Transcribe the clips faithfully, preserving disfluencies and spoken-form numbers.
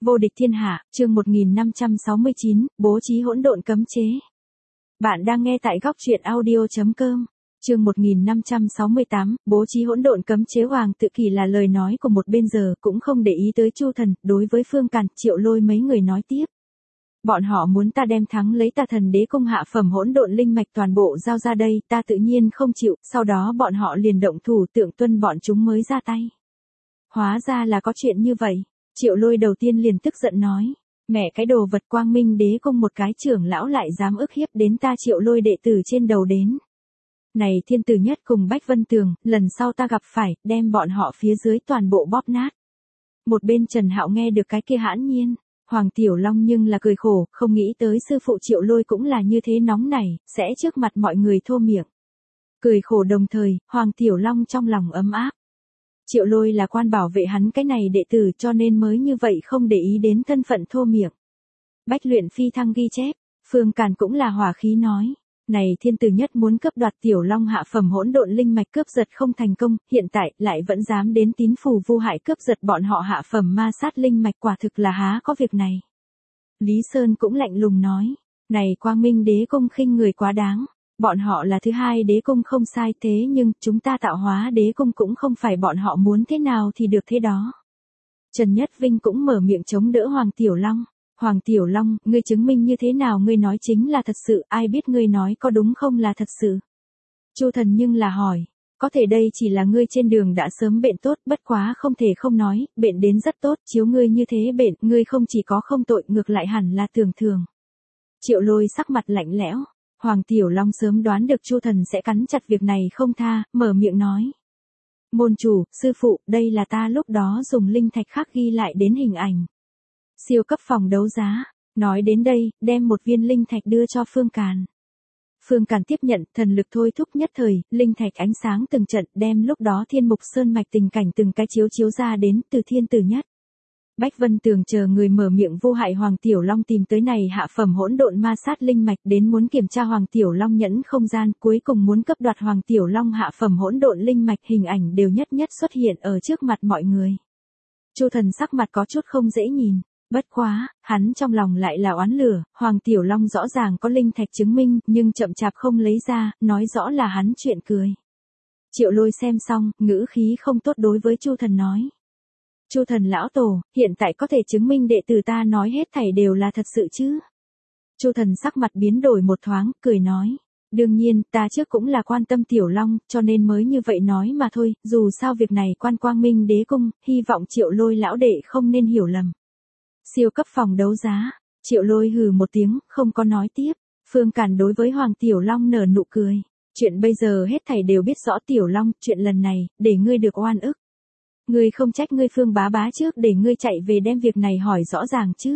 Vô địch thiên hạ, chương một nghìn năm trăm sáu mươi chín, bố trí hỗn độn cấm chế. Bạn đang nghe tại góc truyện audio chấm com. Chương một nghìn năm trăm sáu mươi tám, bố trí hỗn độn cấm chế. Hoàng Tự Kỷ là lời nói của một bên, giờ cũng không để ý tới Chu Thần. Đối với Phương Càn, Triệu Lôi mấy người nói tiếp. Bọn họ muốn ta đem thắng lấy Tà Thần Đế cung hạ phẩm hỗn độn linh mạch toàn bộ giao ra đây, ta tự nhiên không chịu, sau đó bọn họ liền động thủ tượng tuân bọn chúng mới ra tay. Hóa ra là có chuyện như vậy. Triệu Lôi đầu tiên liền tức giận nói, mẹ cái đồ vật, Quang Minh Đế cung một cái trưởng lão lại dám ức hiếp đến ta Triệu Lôi đệ tử trên đầu đến. Này Thiên Tử Nhất cùng Bách Vân Tường, lần sau ta gặp phải, đem bọn họ phía dưới toàn bộ bóp nát. Một bên Trần Hạo nghe được cái kia hãn nhiên, Hoàng Tiểu Long nhưng là cười khổ, không nghĩ tới sư phụ Triệu Lôi cũng là như thế nóng nảy, sẽ trước mặt mọi người thô miệng. Cười khổ đồng thời, Hoàng Tiểu Long trong lòng ấm áp. Triệu Lôi là quan bảo vệ hắn cái này đệ tử, cho nên mới như vậy không để ý đến thân phận thô miệng. Bách Luyện Phi Thăng ghi chép, Phương Càn cũng là hỏa khí nói, này Thiên Tử Nhất muốn cướp đoạt Tiểu Long hạ phẩm hỗn độn linh mạch, cướp giật không thành công, hiện tại lại vẫn dám đến tín phủ vu hại cướp giật bọn họ hạ phẩm ma sát linh mạch, quả thực là há có việc này. Lý Sơn cũng lạnh lùng nói, này Quang Minh Đế cung khinh người quá đáng. Bọn họ là thứ hai đế cung không sai, thế nhưng chúng ta tạo hóa đế cung cũng không phải bọn họ muốn thế nào thì được thế đó. Trần Nhất Vinh cũng mở miệng chống đỡ Hoàng Tiểu Long. Hoàng Tiểu Long, ngươi chứng minh như thế nào, ngươi nói chính là thật sự, ai biết ngươi nói có đúng không là thật sự. Chu Thần nhưng là hỏi, có thể đây chỉ là ngươi trên đường đã sớm bệnh tốt, bất quá không thể không nói, bệnh đến rất tốt, chiếu ngươi như thế bệnh, ngươi không chỉ có không tội, ngược lại hẳn là tưởng thường. Triệu Lôi sắc mặt lạnh lẽo. Hoàng Tiểu Long sớm đoán được Chu Thần sẽ cắn chặt việc này không tha, mở miệng nói. Môn chủ, sư phụ, đây là ta lúc đó dùng linh thạch khắc ghi lại đến hình ảnh. Siêu cấp phòng đấu giá. Nói đến đây, đem một viên linh thạch đưa cho Phương Càn. Phương Càn tiếp nhận, thần lực thôi thúc nhất thời, linh thạch ánh sáng từng trận, đem lúc đó Thiên Mục Sơn mạch tình cảnh từng cái chiếu chiếu ra đến từ Thiên Tử Nhất. Bách Vân Tường chờ người mở miệng vô hại Hoàng Tiểu Long tìm tới này hạ phẩm hỗn độn ma sát linh mạch, đến muốn kiểm tra Hoàng Tiểu Long nhẫn không gian, cuối cùng muốn cấp đoạt Hoàng Tiểu Long hạ phẩm hỗn độn linh mạch, hình ảnh đều nhất nhất xuất hiện ở trước mặt mọi người. Chu Thần sắc mặt có chút không dễ nhìn, bất quá, hắn trong lòng lại là oán lửa, Hoàng Tiểu Long rõ ràng có linh thạch chứng minh, nhưng chậm chạp không lấy ra, nói rõ là hắn chuyện cười. Triệu Lôi xem xong, ngữ khí không tốt đối với Chu Thần nói. Chu Thần lão tổ, hiện tại có thể chứng minh đệ tử ta nói hết thảy đều là thật sự chứ? Chu Thần sắc mặt biến đổi một thoáng, cười nói. Đương nhiên, ta trước cũng là quan tâm Tiểu Long, cho nên mới như vậy nói mà thôi, dù sao việc này quan Quang Minh Đế cung, hy vọng Triệu Lôi lão đệ không nên hiểu lầm. Siêu cấp phòng đấu giá, Triệu Lôi hừ một tiếng, không có nói tiếp. Phương Càn đối với Hoàng Tiểu Long nở nụ cười. Chuyện bây giờ hết thảy đều biết rõ Tiểu Long, chuyện lần này, để ngươi được oan ức. Ngươi không trách ngươi Phương bá bá trước để ngươi chạy về đem việc này hỏi rõ ràng chứ.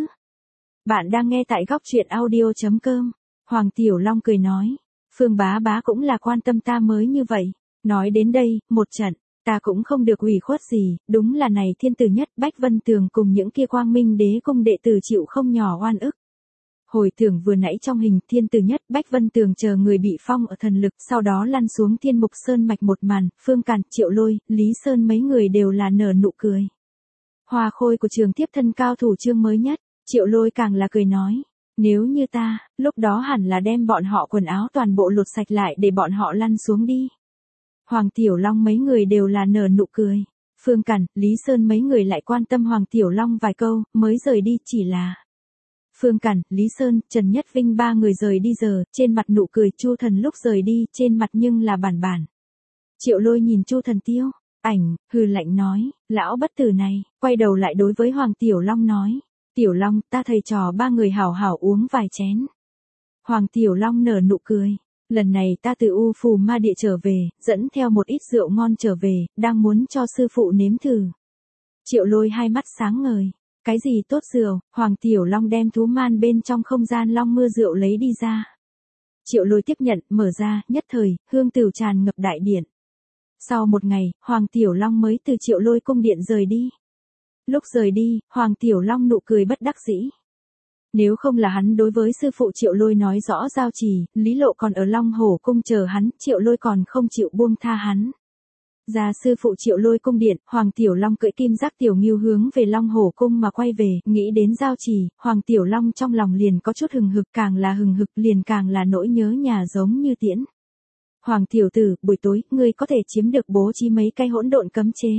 Bạn đang nghe tại góc truyện audio chấm com. Hoàng Tiểu Long cười nói. Phương bá bá cũng là quan tâm ta mới như vậy. Nói đến đây, một trận, ta cũng không được ủy khuất gì, đúng là này Thiên Tử Nhất, Bách Vân Tường cùng những kia Quang Minh Đế cung đệ tử chịu không nhỏ oan ức. Hồi tưởng vừa nãy trong hình Thiên Tử Nhất, Bách Vân Tường chờ người bị phong ở thần lực, sau đó lăn xuống Thiên Mục Sơn mạch một màn, Phương Càn, Triệu Lôi, Lý Sơn mấy người đều là nở nụ cười. Hoa khôi của trường tiếp thân cao thủ chương mới nhất, Triệu Lôi càng là cười nói, nếu như ta, lúc đó hẳn là đem bọn họ quần áo toàn bộ lột sạch lại để bọn họ lăn xuống đi. Hoàng Tiểu Long mấy người đều là nở nụ cười. Phương Càn, Lý Sơn mấy người lại quan tâm Hoàng Tiểu Long vài câu, mới rời đi, chỉ là Phương Càn, Lý Sơn, Trần Nhất Vinh ba người rời đi giờ, trên mặt nụ cười. Chu Thần lúc rời đi, trên mặt nhưng là bản bản. Triệu Lôi nhìn Chu Thần tiêu, ảnh, hừ lạnh nói, lão bất tử này, quay đầu lại đối với Hoàng Tiểu Long nói, Tiểu Long, ta thầy trò ba người hảo hảo uống vài chén. Hoàng Tiểu Long nở nụ cười, lần này ta từ U Phù Ma Địa trở về, dẫn theo một ít rượu ngon trở về, đang muốn cho sư phụ nếm thử. Triệu Lôi hai mắt sáng ngời. Cái gì tốt rượu? Hoàng Tiểu Long đem thú man bên trong không gian long mưa rượu lấy đi ra. Triệu Lôi tiếp nhận, mở ra, nhất thời, hương tửu tràn ngập đại điện. Sau một ngày, Hoàng Tiểu Long mới từ Triệu Lôi cung điện rời đi. Lúc rời đi, Hoàng Tiểu Long nụ cười bất đắc dĩ. Nếu không là hắn đối với sư phụ Triệu Lôi nói rõ giao trì, Lý Lộ còn ở Long Hổ cung chờ hắn, Triệu Lôi còn không chịu buông tha hắn. Ra sư phụ Triệu Lôi cung điện, Hoàng Tiểu Long cưỡi kim giác tiểu ngưu hướng về Long Hổ cung mà quay về, nghĩ đến giao trì, Hoàng Tiểu Long trong lòng liền có chút hừng hực, càng là hừng hực liền càng là nỗi nhớ nhà giống như tiễn. Hoàng tiểu tử, buổi tối, ngươi có thể chiếm được bố trí mấy cái hỗn độn cấm chế.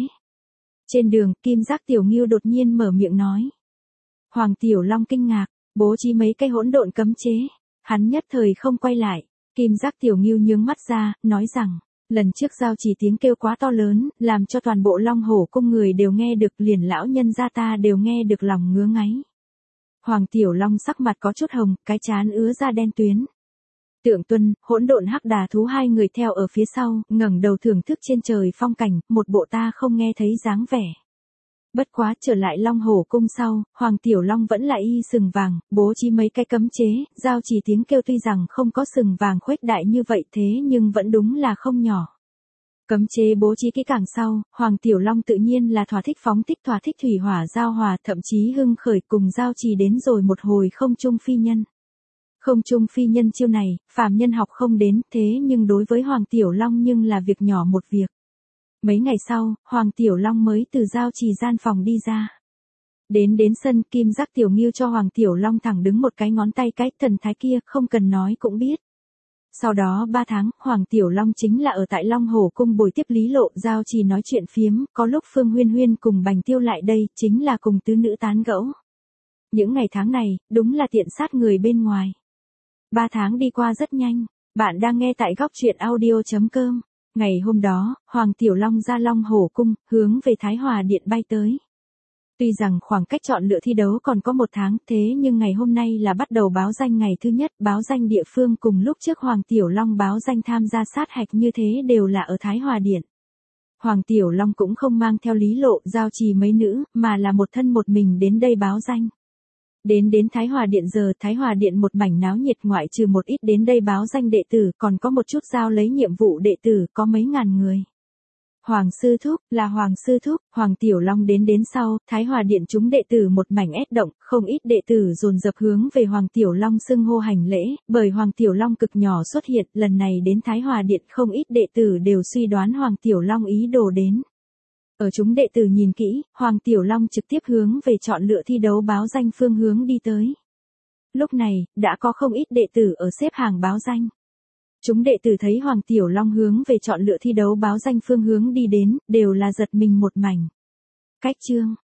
Trên đường, kim giác tiểu ngưu đột nhiên mở miệng nói. Hoàng Tiểu Long kinh ngạc, bố trí mấy cái hỗn độn cấm chế. Hắn nhất thời không quay lại, kim giác tiểu ngưu nhướng mắt ra, nói rằng, lần trước giao chỉ tiếng kêu quá to lớn, làm cho toàn bộ Long Hổ cung người đều nghe được, liền lão nhân gia ta đều nghe được lòng ngứa ngáy. Hoàng Tiểu Long sắc mặt có chút hồng, cái trán ứa ra đen tuyến. Tượng Tuân, hỗn độn hắc đà thú hai người theo ở phía sau, ngẩng đầu thưởng thức trên trời phong cảnh, một bộ ta không nghe thấy dáng vẻ. Bất quá trở lại Long Hổ cung sau, Hoàng Tiểu Long vẫn là y sừng vàng, bố trí mấy cái cấm chế, giao chỉ tiếng kêu tuy rằng không có sừng vàng khuếch đại như vậy thế nhưng vẫn đúng là không nhỏ. Cấm chế bố trí kỹ càng sau, Hoàng Tiểu Long tự nhiên là thỏa thích phóng thích thỏa thích thủy hỏa giao hòa, thậm chí hưng khởi cùng giao trì đến rồi một hồi không trung phi nhân. Không trung phi nhân chiêu này, phàm nhân học không đến, thế nhưng đối với Hoàng Tiểu Long nhưng là việc nhỏ một việc. Mấy ngày sau, Hoàng Tiểu Long mới từ giao trì gian phòng đi ra. Đến đến sân, kim giác tiểu ngưu cho Hoàng Tiểu Long thẳng đứng một cái ngón tay, cái thần thái kia không cần nói cũng biết. Sau đó ba tháng, Hoàng Tiểu Long chính là ở tại Long Hổ cung buổi tiếp Lý Lộ, giao trì nói chuyện phiếm, có lúc Phương Huyên Huyên cùng Bành Tiêu lại đây, chính là cùng tứ nữ tán gẫu. Những ngày tháng này, đúng là tiện sát người bên ngoài. Ba tháng đi qua rất nhanh, bạn đang nghe tại góc truyện audio chấm com. Ngày hôm đó, Hoàng Tiểu Long ra Long Hổ cung, hướng về Thái Hòa Điện bay tới. Tuy rằng khoảng cách chọn lựa thi đấu còn có một tháng, thế nhưng ngày hôm nay là bắt đầu báo danh ngày thứ nhất, báo danh địa phương cùng lúc trước Hoàng Tiểu Long báo danh tham gia sát hạch như thế đều là ở Thái Hòa Điện. Hoàng Tiểu Long cũng không mang theo Lý Lộ, giao trì mấy nữ, mà là một thân một mình đến đây báo danh. Đến đến Thái Hòa Điện giờ, Thái Hòa Điện một mảnh náo nhiệt, ngoại trừ một ít đến đây báo danh đệ tử, còn có một chút giao lấy nhiệm vụ đệ tử, có mấy ngàn người. Hoàng sư thúc, là Hoàng sư thúc, Hoàng Tiểu Long đến đến sau, Thái Hòa Điện chúng đệ tử một mảnh ét động, không ít đệ tử dồn dập hướng về Hoàng Tiểu Long xưng hô hành lễ, bởi Hoàng Tiểu Long cực nhỏ xuất hiện, lần này đến Thái Hòa Điện không ít đệ tử đều suy đoán Hoàng Tiểu Long ý đồ đến. Ở chúng đệ tử nhìn kỹ, Hoàng Tiểu Long trực tiếp hướng về chọn lựa thi đấu báo danh phương hướng đi tới. Lúc này, đã có không ít đệ tử ở xếp hàng báo danh. Chúng đệ tử thấy Hoàng Tiểu Long hướng về chọn lựa thi đấu báo danh phương hướng đi đến, đều là giật mình một mảnh. Cách chương,